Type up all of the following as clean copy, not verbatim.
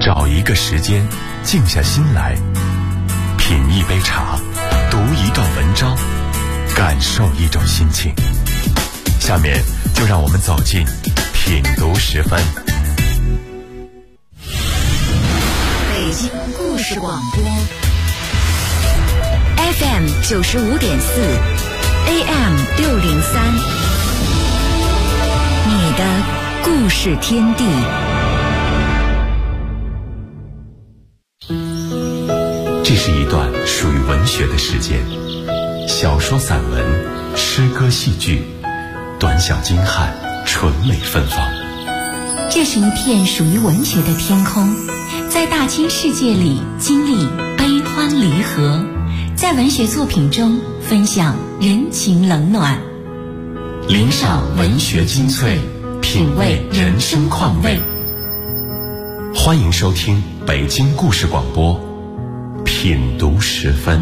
找一个时间，静下心来，品一杯茶，读一段文章，感受一种心情。下面就让我们走进品读10分。 北京故事广播 FM 95.4 AM 603，你的故事天地。 这是一段属于文学的时间，小说、散文、诗歌、戏剧，短小精悍，纯美芬芳。 这是一片属于文学的天空，在大千世界里经历悲欢离合，在文学作品中分享人情冷暖， 领赏文学精粹，品味人生况味。欢迎收听北京故事广播品读10分。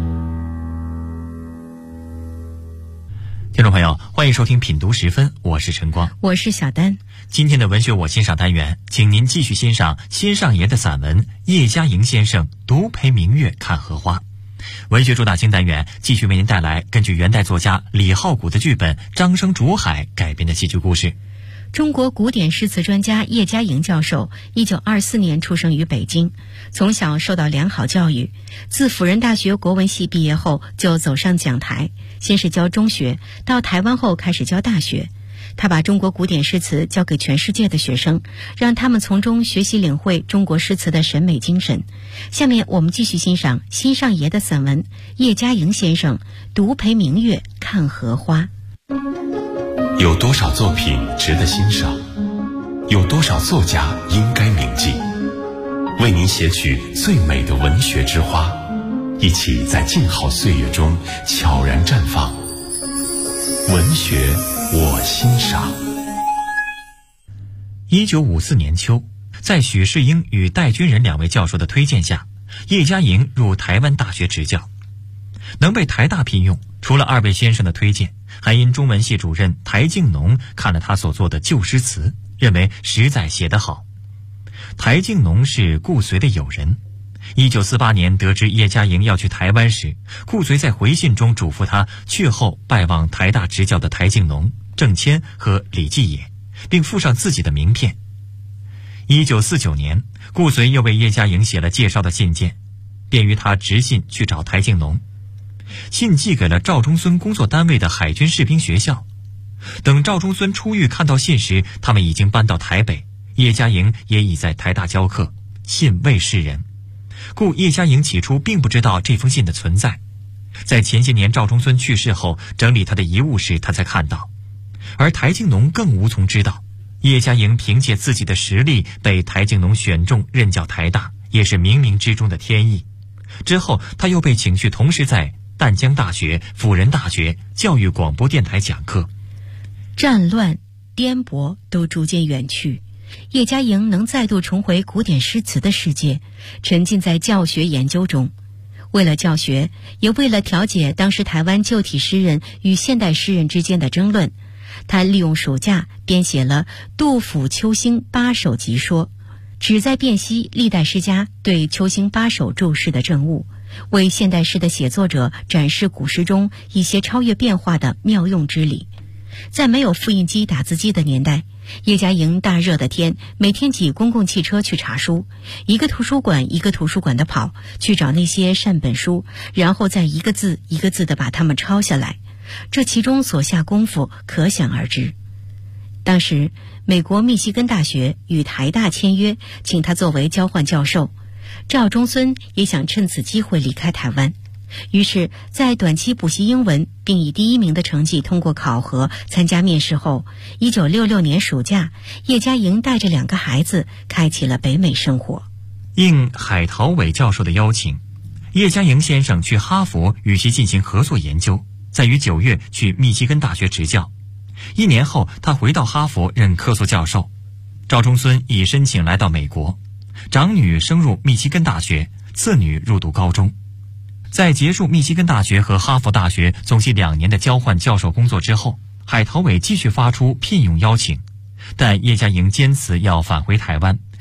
听众朋友，欢迎收听品读10分，我是陈光， 我是小丹。 今天的文学我欣赏单元，请您继续欣赏新上爷的散文叶嘉莹先生独陪明月看荷花。文学主打星单元继续为您带来根据元代作家李浩古的剧本《张生竹海》改编的戏剧故事。 中国古典诗词专家叶嘉莹教授1924年出生于北京，从小受到良好教育。自辅仁大学国文系毕业后就走上讲台，先是教中学，到台湾后开始教大学。他把中国古典诗词教给全世界的学生，让他们从中学习领会中国诗词的审美精神。下面我们继续欣赏新上爷的散文叶嘉莹先生独陪明月看荷花。 有多少作品值得欣赏？有多少作家应该铭记？为您写取最美的文学之花，一起在静好岁月中悄然绽放。文学我欣赏。 1954年秋，在许世英与戴军仁2位教授的推荐下，叶嘉莹入台湾大学执教。能被台大聘用，除了2位先生的推荐，还因中文系主任台静农看了他所做的旧诗词，认为实在写得好。台静农是顾随的友人。1948年得知叶嘉莹要去台湾时，顾随在回信中嘱咐他去后拜望台大执教的台静农、郑谦和李继野，并附上自己的名片。1949年，顾随又为叶嘉莹写了介绍的信件，便于他直信去找台静农。信寄给了赵中孙工作单位的海军士兵学校。等赵中孙出狱看到信时，他们已经搬到台北，叶嘉莹也已在台大教课，信未示人。故叶嘉莹起初并不知道这封信的存在，在前些年赵中孙去世后整理他的遗物时，他才看到。而台静农更无从知道，叶嘉莹凭借自己的实力被台静农选中任教台大，也是冥冥之中的天意。之后他又被请去同时在淡江大学、辅仁大学教育广播电台讲课。 战乱颠簸都逐渐远去，叶嘉莹能再度重回古典诗词的世界，沉浸在教学研究中。为了教学，也为了调解当时台湾旧体诗人与现代诗人之间的争论，他利用暑假编写了杜甫秋兴8首集说，旨在辨析历代诗家对秋兴8首注释的政务，为现代诗的写作者展示古诗中一些超越变化的妙用之理。在没有复印机、打字机的年代，叶嘉莹大热的天，每天挤公共汽车去查书，一个图书馆一个图书馆的跑，去找那些善本书，然后再一个字一个字地把它们抄下来。这其中所下功夫可想而知。当时美国密西根大学与台大签约，请他作为交换教授。赵中孙也想趁此机会离开台湾，于是在短期补习英文，并以第1名的成绩通过考核参加面试后，1966年暑假，叶嘉莹带着2个孩子开启了北美生活。 应海陶伟教授的邀请，叶嘉莹先生去哈佛与其进行合作研究，再于9月去密西根大学执教。1年后，他回到哈佛任客座教授。赵中孙已申请来到美国，长女升入密西根大学，次女入读高中。在结束密西根大学和哈佛大学总计2年的交换教授工作之后，海陶伟继续发出聘用邀请，但叶嘉莹坚持要返回台湾，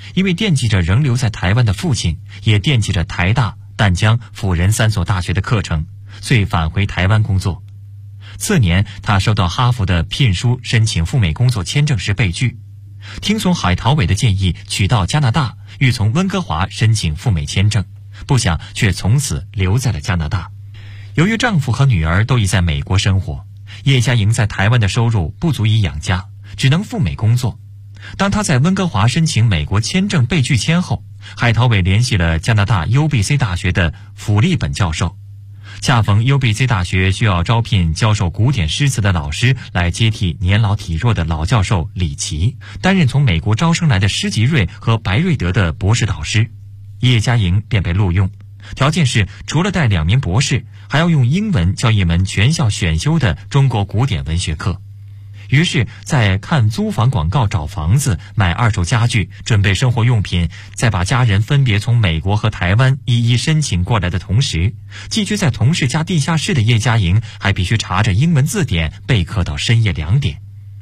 因为惦记着仍留在台湾的父亲，也惦记着台大、淡江、辅仁3所大学的课程，遂返回台湾工作。次年，他收到哈佛的聘书，申请赴美工作签证时被拒。听从海陶伟的建议，取到加拿大，欲从温哥华申请赴美签证，不想却从此留在了加拿大。由于丈夫和女儿都已在美国生活，叶嘉莹在台湾的收入不足以养家，只能赴美工作。当她在温哥华申请美国签证被拒签后，海陶伟联系了加拿大 UBC 大学的弗利本教授。恰逢 UBC 大学需要招聘教授古典诗词的老师来接替年老体弱的老教授李琦，担任从美国招生来的施吉瑞和白瑞德的博士导师。叶嘉莹便被录用，条件是除了带2名博士，还要用英文教一门全校选修的中国古典文学课。于是在看租房广告找房子，买2手家具，准备生活用品，再把家人分别从美国和台湾一一申请过来的同时，寄居在同事家地下室的叶嘉莹还必须查着英文字典备课到深夜2点。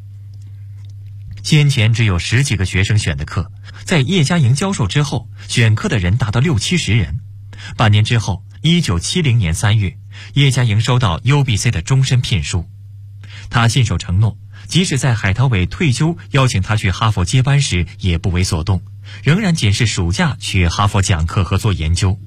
先前只有10几个学生选的课，在叶嘉莹教授之后，选课的人达到60-70人。半年之后，1970年3月，叶嘉莹收到 UBC 的终身聘书。他信守承诺，即使在海陶伟退休邀请他去哈佛接班时，也不为所动，仍然仅是暑假去哈佛讲课和做研究。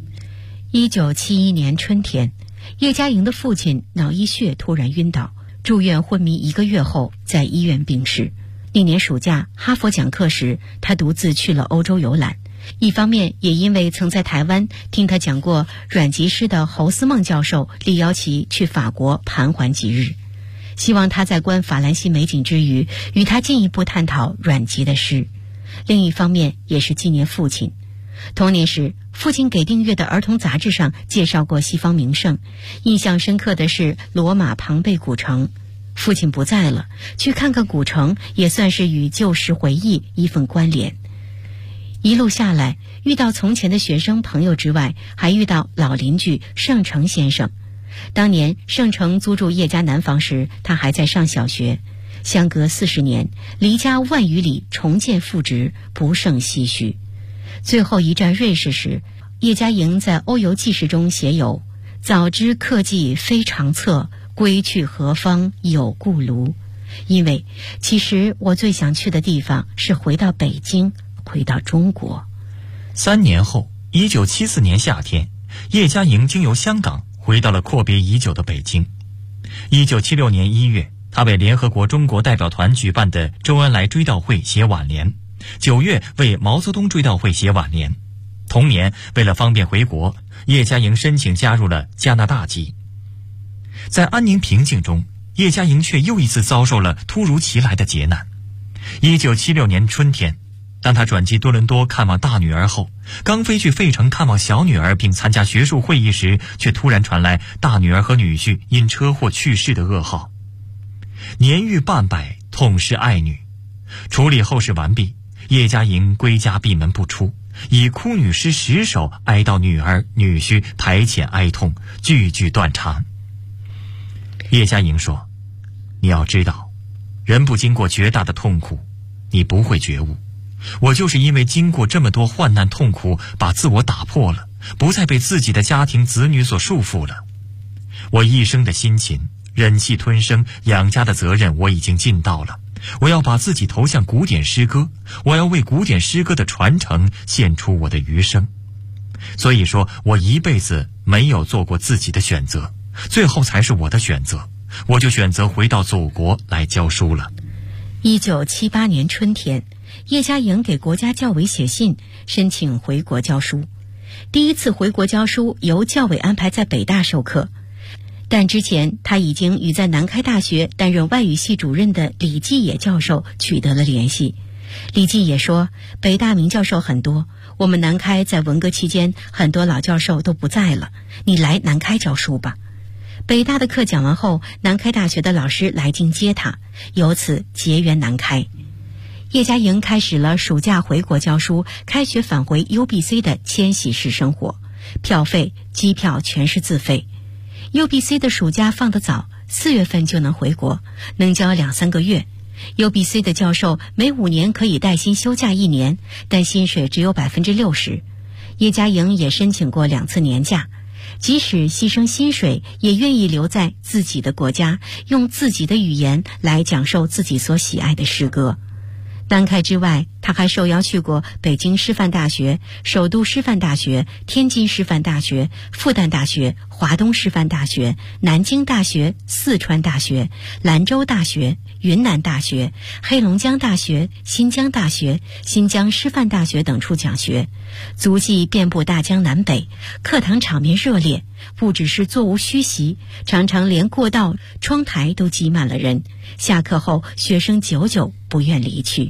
1971年春天，叶嘉莹的父亲脑溢血突然晕倒，住院昏迷1个月后在医院病逝。那年暑假哈佛讲课时，他独自去了欧洲游览，一方面也因为曾在台湾听他讲过阮籍诗的侯思孟教授力邀其去法国盘桓几日，希望他在观法兰西美景之余，与他进一步探讨阮籍的诗。另一方面也是纪念父亲。童年时，父亲给订阅的儿童杂志上介绍过西方名胜，印象深刻的是罗马庞贝古城。父亲不在了，去看看古城也算是与旧时回忆一份关联。一路下来，遇到从前的学生朋友之外，还遇到老邻居盛成先生。当年盛成租住叶家南房时，他还在上小学，相隔40年，离家万余里，重见父职，不胜唏嘘。最后一站瑞士时，叶嘉莹在欧游记事中写有：早知客迹非常侧，归去何方有故庐。因为其实我最想去的地方是回到北京，回到中国。 3年后，1974年夏天，叶嘉莹经由香港回到了阔别已久的北京。1976年1月，他为联合国中国代表团举办的周恩来追悼会写挽联，9月为毛泽东追悼会写挽联。同年，为了方便回国，叶嘉莹申请加入了加拿大籍。在安宁平静中，叶嘉莹却又一次遭受了突如其来的劫难。1976年春天，当他转机多伦多看望大女儿后，刚飞去费城看望小女儿并参加学术会议时，却突然传来大女儿和女婿因车祸去世的噩耗。年逾半百，痛失爱女。处理后事完毕，叶嘉莹归家闭门不出，以哭女诗10首哀悼女儿女婿，排遣哀痛，句句断肠。叶嘉莹说：你要知道，人不经过绝大的痛苦，你不会觉悟。我就是因为经过这么多患难痛苦，把自我打破了，不再被自己的家庭子女所束缚了。我一生的辛勤，忍气吞声，养家的责任我已经尽到了。我要把自己投向古典诗歌，我要为古典诗歌的传承献出我的余生。所以说，我一辈子没有做过自己的选择，最后才是我的选择，我就选择回到祖国来教书了。 1978年春天，叶嘉莹给国家教委写信，申请回国教书。第一次回国教书由教委安排在北大授课，但之前他已经与在南开大学担任外语系主任的李继野教授取得了联系。李继野说，北大名教授很多，我们南开在文革期间很多老教授都不在了，你来南开教书吧。北大的课讲完后，南开大学的老师来京接他，由此结缘南开。叶嘉莹开始了暑假回国教书，开学返回 UBC 的迁徙式生活，票费、机票全是自费。UBC 的暑假放得早，4月份就能回国，能教2-3个月。 UBC 的教授每5年可以带薪休假1年，但薪水只有60%。叶嘉莹也申请过2次年假，即使牺牲薪水，也愿意留在自己的国家，用自己的语言来讲授自己所喜爱的诗歌。南开之外，他还受邀去过北京师范大学、首都师范大学、天津师范大学、复旦大学、华东师范大学、南京大学、四川大学、兰州大学、云南大学、黑龙江大学、新疆大学、新疆师范大学等处讲学，足迹遍布大江南北，课堂场面热烈，不只是座无虚席，常常连过道、窗台都挤满了人。下课后，学生久久不愿离去。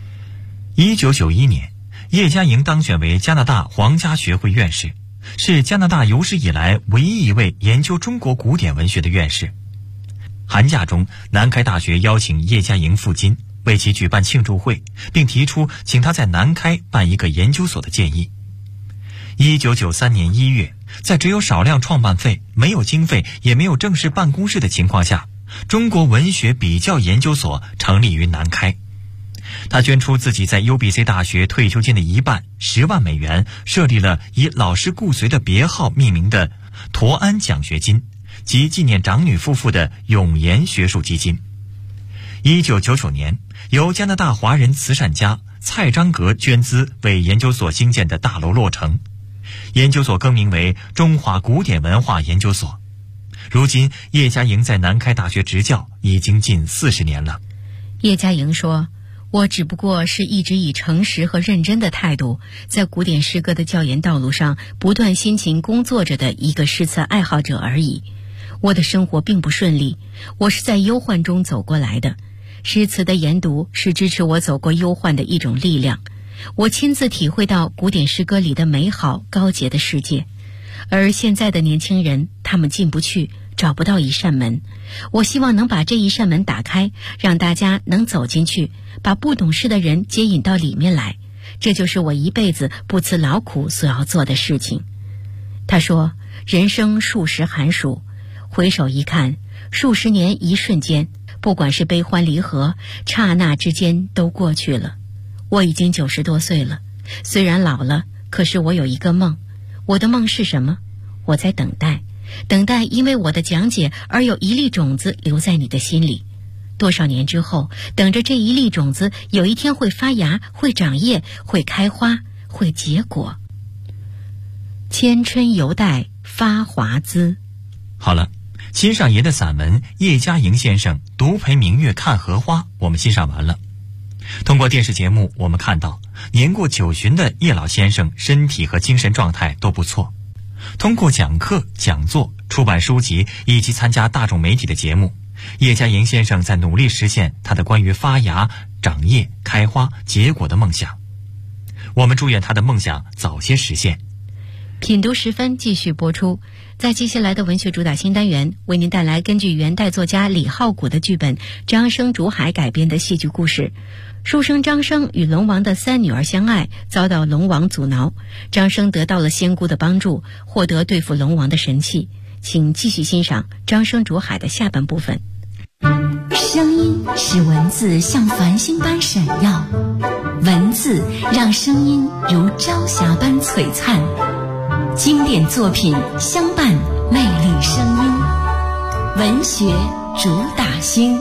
1991年，叶嘉莹当选为加拿大皇家学会院士，是加拿大有史以来唯一一位研究中国古典文学的院士。寒假中，南开大学邀请叶嘉莹赴京，为其举办庆祝会，并提出请他在南开办一个研究所的建议。1993年1月，在只有少量创办费、没有经费，也没有正式办公室的情况下，中国文学比较研究所成立于南开。他捐出自己在 UBC 大学退休金的1半，10万美元，设立了以老师顾随的别号命名的陀安奖学金及纪念长女夫妇的永延学术基金。1999年，由加拿大华人慈善家蔡章阁捐资为研究所兴建的大楼落成，研究所更名为中华古典文化研究所。如今，叶嘉莹在南开大学执教已经近40年了。 叶嘉莹说，我只不过是一直以诚实和认真的态度，在古典诗歌的教研道路上不断辛勤工作着的一个诗词爱好者而已。我的生活并不顺利，我是在忧患中走过来的。诗词的研读是支持我走过忧患的一种力量。我亲自体会到古典诗歌里的美好高洁的世界，而现在的年轻人，他们进不去，找不到一扇门。我希望能把这一扇门打开，让大家能走进去，把不懂事的人接引到里面来。这就是我一辈子不辞劳苦所要做的事情。他说，人生数十寒暑，回首一看，数十年一瞬间，不管是悲欢离合，刹那之间都过去了。我已经90多岁了，虽然老了，可是我有一个梦。我的梦是什么？我在等待，等待因为我的讲解而有一粒种子留在你的心里。多少年之后，等着这一粒种子有一天会发芽，会长叶，会开花，会结果。千春犹待发华滋。 好了，亲上爷的散文《叶嘉莹先生独陪明月看荷花》我们欣赏完了。通过电视节目，我们看到年过90的叶老先生身体和精神状态都不错。通过讲课、讲座、出版书籍以及参加大众媒体的节目，叶嘉莹先生在努力实现他的关于发芽、长叶、开花、结果的梦想。我们祝愿他的梦想早些实现。 品读10分继续播出。在接下来的文学主打新单元，为您带来根据元代作家李浩古的剧本《张生竹海》改编的戏剧故事。书生张生与龙王的3女儿相爱，遭到龙王阻挠。张生得到了仙姑的帮助，获得对付龙王的神器。请继续欣赏《张生竹海》的下半部分。 声音使文字像繁星般闪耀，文字让声音如朝霞般璀璨。经典作品相伴，魅力声音，文学主打星。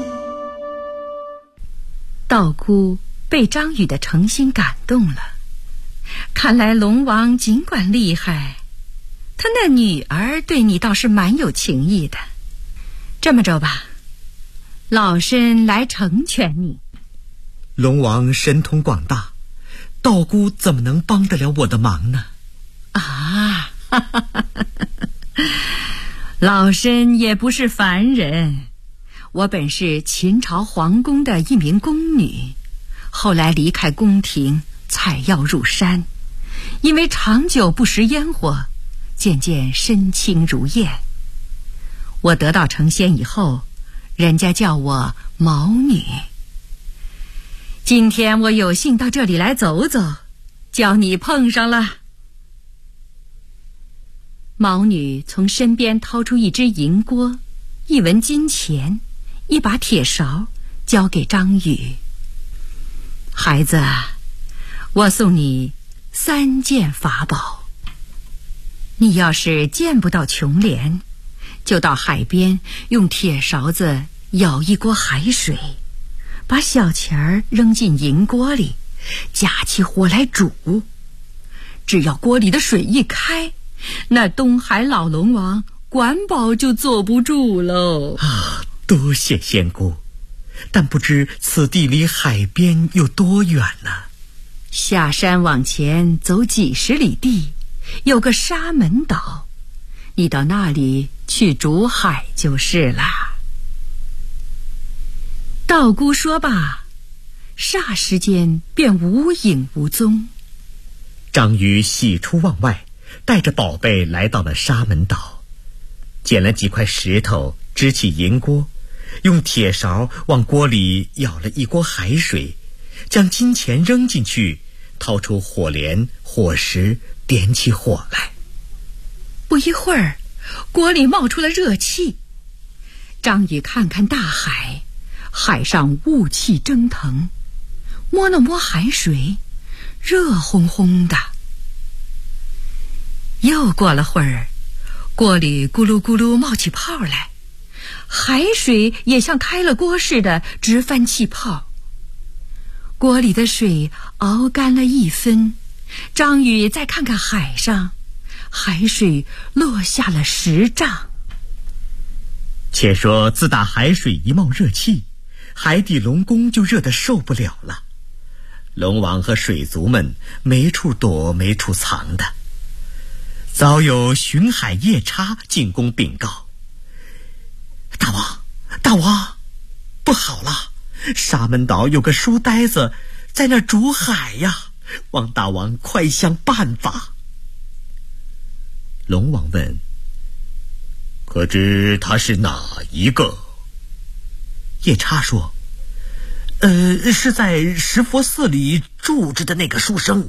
道姑被张宇的诚心感动了，看来龙王尽管厉害，他那女儿对你倒是蛮有情意的。这么着吧，老身来成全你。 龙王神通广大，道姑怎么能帮得了我的忙呢？ 啊，老身也不是凡人，我本是秦朝皇宫的一名宫女，后来离开宫廷，采药入山，因为长久不食烟火，渐渐身轻如燕。我得到成仙以后，人家叫我毛女。今天我有幸到这里来走走，叫你碰上了。毛女从身边掏出一只银锅、一文金钱、一把铁勺， 交给张宇。孩子，我送你3件法宝。你要是见不到琼莲，就到海边用铁勺子舀一锅海水，把小钱儿扔进银锅里，架起火来煮。只要锅里的水一开，那东海老龙王管保就坐不住喽。 啊，多谢仙姑，但不知此地离海边有多远呢？ 下山往前走几十里地，有个沙门岛，你到那里去煮海就是啦。道姑说罢，霎时间便无影无踪。 张宇喜出望外，带着宝贝来到了沙门岛，捡了几块石头，支起银锅，用铁勺往锅里舀了一锅海水，将金钱扔进去，掏出火镰、火石，点起火来。 不一会儿，锅里冒出了热气。张宇看看大海，海上雾气蒸腾，摸了摸海水，热烘烘的。又过了会儿，锅里咕噜咕噜冒起泡来，海水也像开了锅似的直翻气泡。锅里的水熬干了1分，张宇再看看海上，海水落下了10丈。 且说自打海水一冒热气，海底龙宫就热得受不了了。龙王和水族们没处躲没处藏的。早有巡海夜叉进宫禀告：大王，不好了，沙门岛有个书呆子在那煮海呀，望大王快想办法。龙王问：可知他是哪一个？夜叉说：是在石佛寺里住着的那个书生。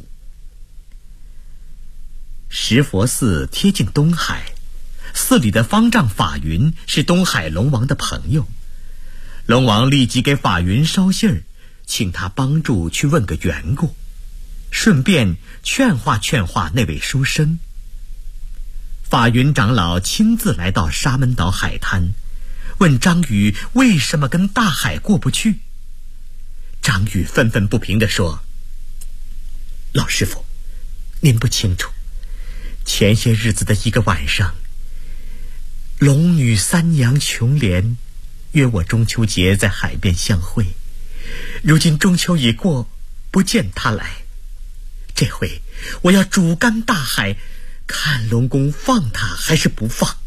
石佛寺贴近东海，寺里的方丈法云是东海龙王的朋友。龙王立即给法云捎信儿，请他帮助去问个缘故，顺便劝化那位书生。法云长老亲自来到沙门岛海滩，问张宇为什么跟大海过不去。张宇愤愤不平地说：老师傅，您不清楚，前些日子的一个晚上，龙女三娘琼莲约我中秋节在海边相会，如今中秋已过，不见她来。这回我要煮干大海，看龙宫放她还是不放。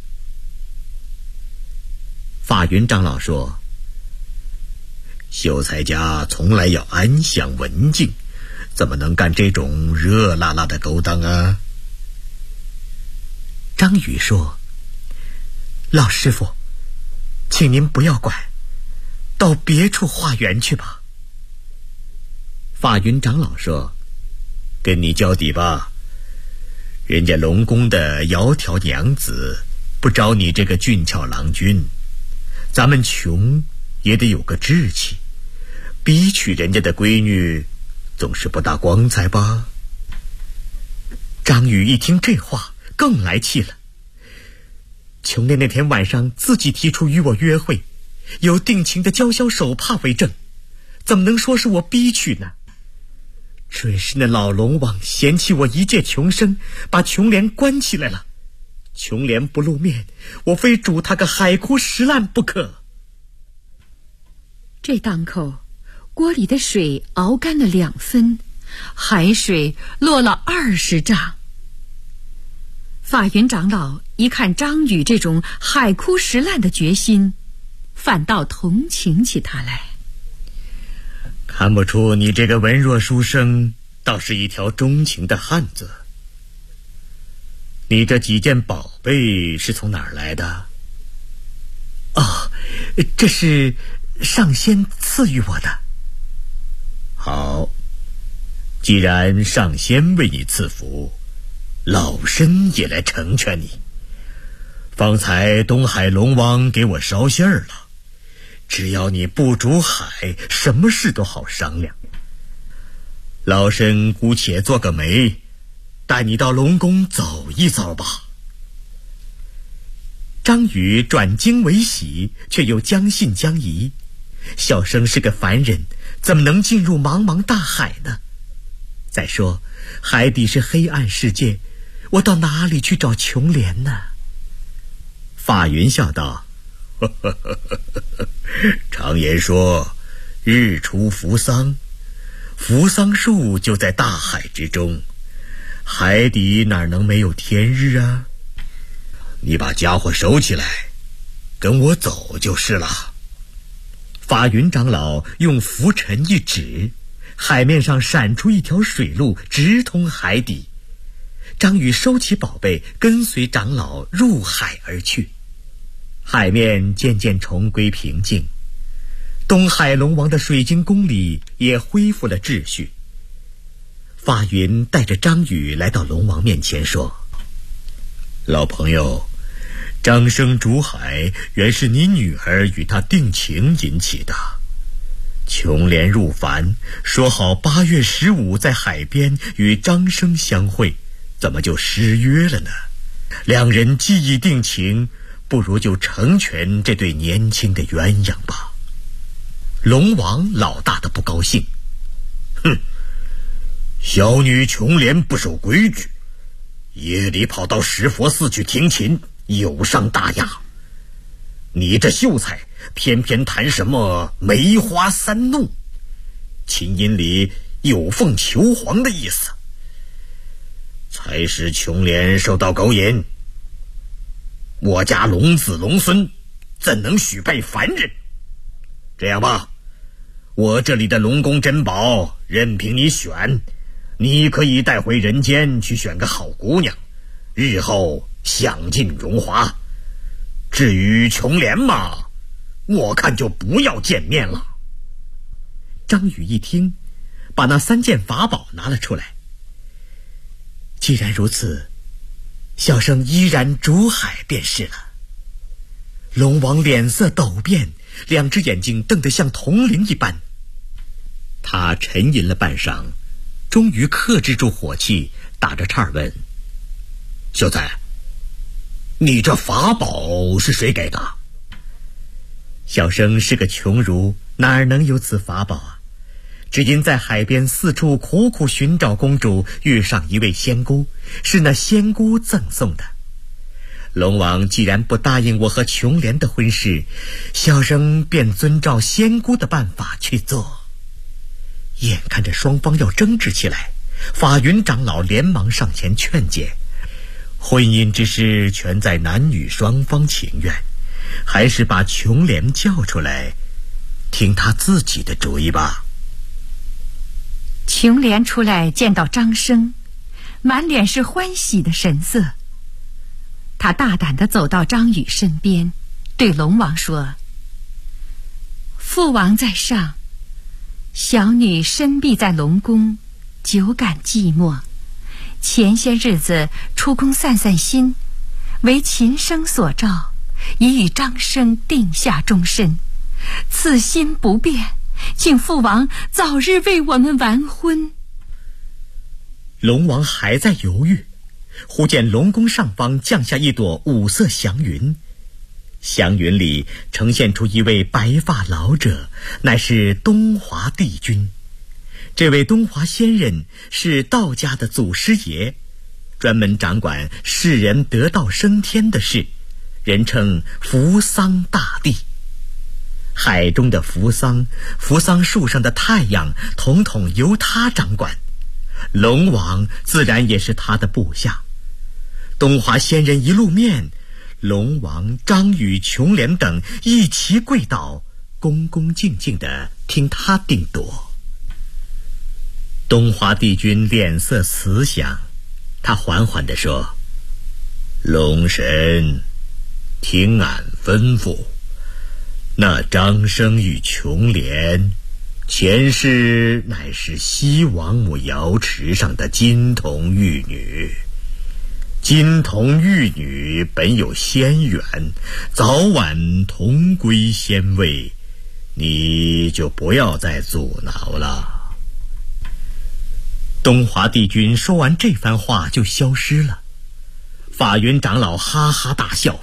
法云长老说：秀才家从来要安详文静，怎么能干这种热辣辣的勾当啊？张宇说：老师傅，请您不要管，到别处化缘去吧。法云长老说：跟你交底吧，人家龙宫的窈窕娘子不招你这个俊俏郎君，咱们穷也得有个志气，逼娶人家的闺女总是不大光彩吧。张宇一听这话更来气了，琼莲那天晚上自己提出与我约会，有定情的娇绡手帕为证，怎么能说是我逼娶呢？准是那老龙王嫌弃我一介穷生，把琼莲关起来了。琼莲不露面，我非煮他个海枯石烂不可。 这当口，锅里的水熬干了2分，海水落了20丈。法云长老一看张宇这种海枯石烂的决心，反倒同情起他来。 看不出你这个文弱书生倒是一条钟情的汉子。你这几件宝贝是从哪儿来的？哦，这是上仙赐予我的。好，既然上仙为你赐福，老身也来成全你。方才东海龙王给我捎信儿了， 只要你不逐海，什么事都好商量。老身姑且做个媒，带你到龙宫走一遭吧。张宇转惊为喜，却又将信将疑。小生是个凡人，怎么能进入茫茫大海呢？再说海底是黑暗世界，我到哪里去找琼莲呢？法云笑道：常言说日出扶桑，扶桑树就在大海之中，海底哪能没有天日啊？你把家伙收起来，跟我走就是了。法云长老用拂尘一指，海面上闪出一条水路，直通海底。张宇收起宝贝，跟随长老入海而去。海面渐渐重归平静，东海龙王的水晶宫里也恢复了秩序。法云带着张宇来到龙王面前说：老朋友，张生逐海原是你女儿与他定情引起的。琼莲入凡，说好8月15在海边与张生相会，怎么就失约了呢？两人既已定情，不如就成全这对年轻的鸳鸯吧。龙王老大的不高兴：哼，小女琼莲不守规矩，夜里跑到石佛寺去听琴，有伤大雅。你这秀才偏偏谈什么梅花三弄，琴音里有凤求凰的意思，才使琼莲受到勾引。我家龙子龙孙怎能许配凡人？这样吧，我这里的龙宫珍宝任凭你选，你可以带回人间去选个好姑娘，日后享尽荣华。至于琼莲嘛，我看就不要见面了。张宇一听，把那3件法宝拿了出来。既然如此，小生依然逐海便是了。龙王脸色陡变，2只眼睛瞪得像铜铃一般。他沉吟了半晌，终于克制住火气，打着岔问：秀才，你这法宝是谁给的？小生是个穷儒，哪能有此法宝啊？只因在海边四处苦苦寻找公主，遇上一位仙姑，是那仙姑赠送的。龙王既然不答应我和琼莲的婚事，小生便遵照仙姑的办法去做。眼看着双方要争执起来，法云长老连忙上前劝解：婚姻之事全在男女双方情愿，还是把琼莲叫出来，听他自己的主意吧。 琼莲出来见到张生，满脸是欢喜的神色。他大胆地走到张宇身边，对龙王说：父王在上，小女身避在龙宫，久感寂寞，前些日子出宫散散心，为琴声所召，已与张生定下终身。此心不变，请父王早日为我们完婚。 龙王还在犹豫，忽见龙宫上方降下一朵五色祥云，祥云里呈现出一位白发老者，乃是东华帝君。这位东华仙人是道家的祖师爷，专门掌管世人得道升天的事，人称扶桑大帝。海中的扶桑树上的太阳，统统由他掌管。龙王自然也是他的部下。东华仙人一露面，龙王、张宇、琼莲等一齐跪倒，恭恭敬敬地听他定夺。东华帝君脸色慈祥，他缓缓地说：龙神，听俺吩咐，那张生与琼莲前世乃是西王母瑶池上的金童玉女，金童玉女本有仙缘，早晚同归仙位， 你就不要再阻挠了。东华帝君说完这番话就消失了。法云长老哈哈大笑，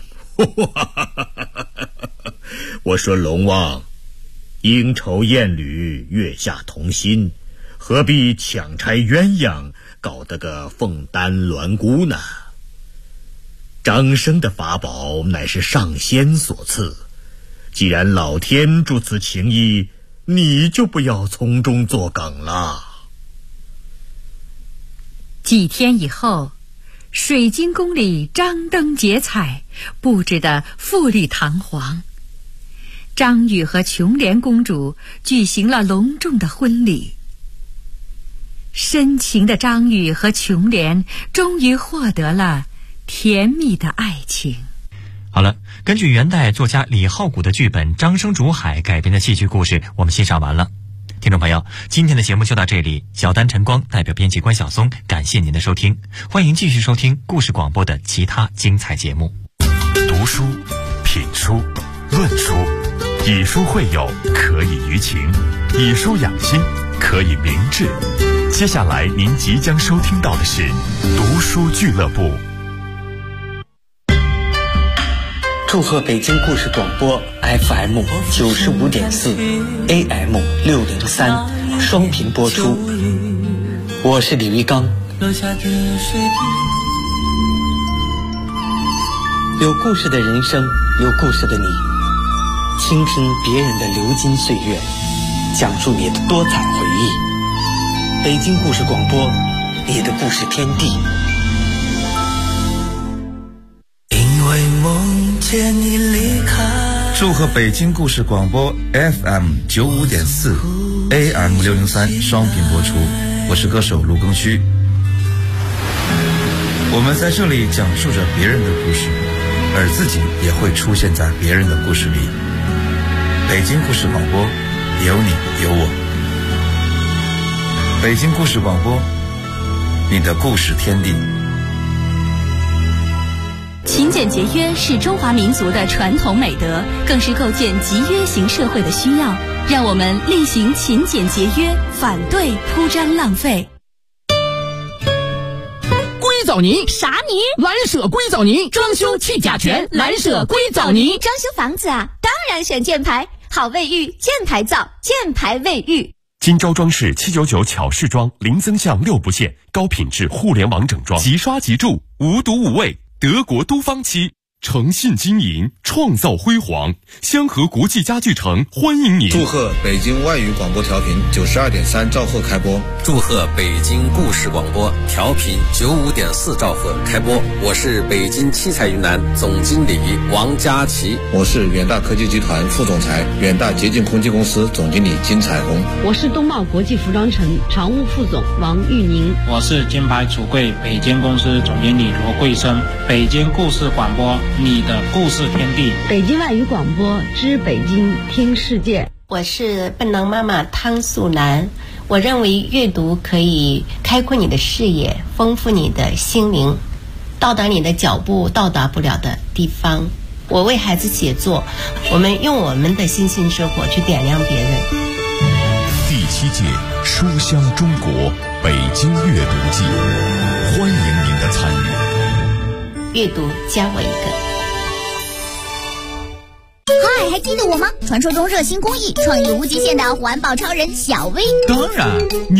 我说龙王，应酬艳侣，月下同心，何必强拆鸳鸯，搞得个凤丹鸾姑呢？张生的法宝乃是上仙所赐，既然老天注此情谊，你就不要从中作梗了。 几天以后，水晶宫里张灯结彩，布置得富丽堂皇。张宇和琼莲公主举行了隆重的婚礼。深情的张宇和琼莲终于获得了甜蜜的爱情。 好了，根据元代作家李浩古的剧本《张生竹海》改编的戏剧故事，我们欣赏完了。听众朋友，今天的节目就到这里，小丹晨光代表编辑关晓松，感谢您的收听，欢迎继续收听故事广播的其他精彩节目。 读书、品书、论书，以书会友，可以娱情；以书养心，可以明志。接下来您即将收听到的是读书俱乐部。 祝贺北京故事广播 FM 95.4 AM 603双频播出，我是李玉刚。有故事的人生，有故事的你，倾听别人的流金岁月，讲述你的多彩回忆。北京故事广播，你的故事天地。 因为梦见你离开。祝贺北京故事广播 FM 95.4 AM 603双频播出，我是歌手卢庚戌。我们在这里讲述着别人的故事，而自己也会出现在别人的故事里。北京故事广播，有你有我。北京故事广播，你的故事天地。 勤俭节约是中华民族的传统美德，更是构建集约型社会的需要。让我们力行勤俭节约，反对铺张浪费。 硅藻泥啥泥？ 蓝舍硅藻泥，装修去甲醛，蓝舍硅藻泥。 装修房子啊，当然选箭牌，好卫浴，箭牌造，箭牌卫浴。 金招装饰799巧饰装，零增项6不限，高品质互联网整装，即刷即住，无毒无味。德国都方漆，诚信经营，创造辉煌。香河国际家具城欢迎您。 祝贺北京外语广播调频92.3兆赫开播。 祝贺北京故事广播调频95.4兆赫开播。我是北京七彩云南总经理王佳琪。 我是远大科技集团副总裁，远大洁净空气公司总经理金彩虹。 我是东茂国际服装城常务副总王玉宁。 我是金牌橱柜北京公司总经理罗桂生。北京故事广播，你的故事天地。 北京外语广播知北京听世界。 我是笨狼妈妈汤素兰。我认为阅读可以开阔你的视野，丰富你的心灵，到达你的脚步到达不了的地方。我为孩子写作，我们用我们的星星之火去点亮别人。 第7届书香中国北京阅读季，欢迎您的参与。 阅读加我一个。 嗨，还记得我吗？传说中热心公益、创意无极限的环保超人小薇。 当然。